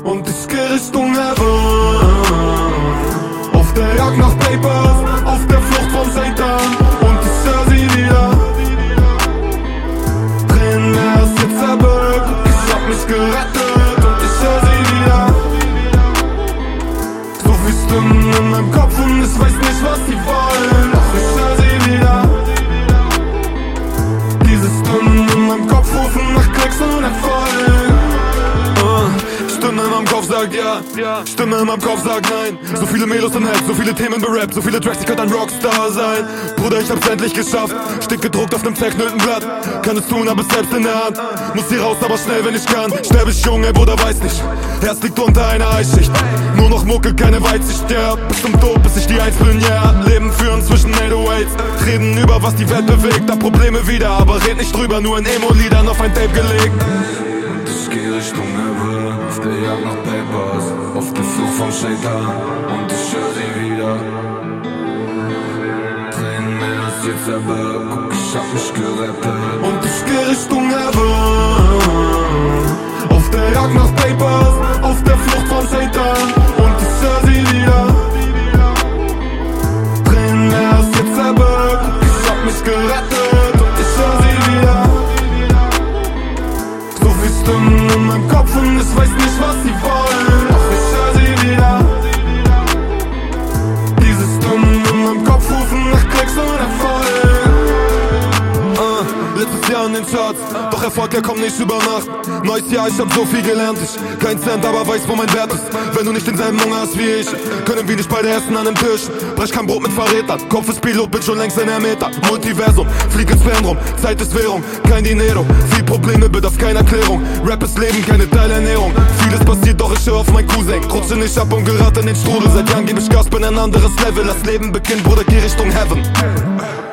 und ich geh Richtung Heaven. Auf der Jagd nach Papers, auf der Flucht vom Satan, und ich hör sie wieder. Tränen mehr als jetzt Ebbe, ich hab mich gerettet und ich hör sie wieder. So viel Stimmen in meinem Kopf und ich weiß nicht, was die wollen, doch ich hör sie wieder. Diese Stimmen in meinem Kopf rufen nach Klicks und Erfolg. Stimme in meinem Kopf sagt ja, Stimme in meinem Kopf sagt nein. So viele Melos im Head, so viele Themen berappt, so viele Tracks, ich könnte ein Rockstar sein. Bruder, ich hab's endlich geschafft, steht gedruckt auf nem zerknüllten Blatt. Kann es tun, hab es selbst in der Hand. Muss hier raus, aber schnell, wenn ich kann. Sterb ich jung, ey Bruder, weiß nicht. Herz liegt unter einer Eisschicht. Nur noch Mucke, keine Weitsicht, ja. Bis zum Tod, bis ich die Eins bin, ja. Leben führen zwischen 808s. Reden über, was die Welt bewegt. Hab Probleme wieder, aber red nicht drüber. Nur in Emo-Liedern auf ein Tape gelegt. Und ich geh Richtung Heaven, auf der Jagd nach Papers, auf der Flucht vom Satan, und ich hör sie wieder. Tränen mehr als jetzt Ebbe, guck, ich hab mich gerettet. Und ich geh Richtung Heaven. Auf der Jagd nach Papers, auf der Flucht vom Satan, und ich hör sie wieder. Tränen mehr als jetzt Ebbe, guck, ich hab mich gerettet und ich hör sie wieder. So viel Stimmen in meinem Kopf und ich weiß nicht, was sie wollen, doch ich hör sie wieder. Diese Stimmen in meinem Kopf rufen nach Klicks und Erfolg. Letztes Jahr in den Charts, doch Erfolg, der kommt nicht über Nacht. Neues Jahr, ich hab so viel gelernt, ich kein Cent, aber weiß, wo mein Wert ist. Wenn du nicht denselben Hunger hast wie ich, können wir nicht beide essen an dem Tisch. Brech kein Brot mit Verrätern, Kopf ist Pilot, bin schon längst in der Meter. Multiversum, flieg ins Fernrum, Zeit ist Währung, kein Dinero. Viel Probleme, bedarf keine Erklärung. Rap ist Leben, keine Teilernährung. Vieles passiert, doch ich hör auf mein Cousin. Rutsche nicht ab und gerate in den Strudel. Seit Jahren geb ich Gas, bin ein anderes Level. Das Leben beginnt, Bruder, geh Richtung Heaven.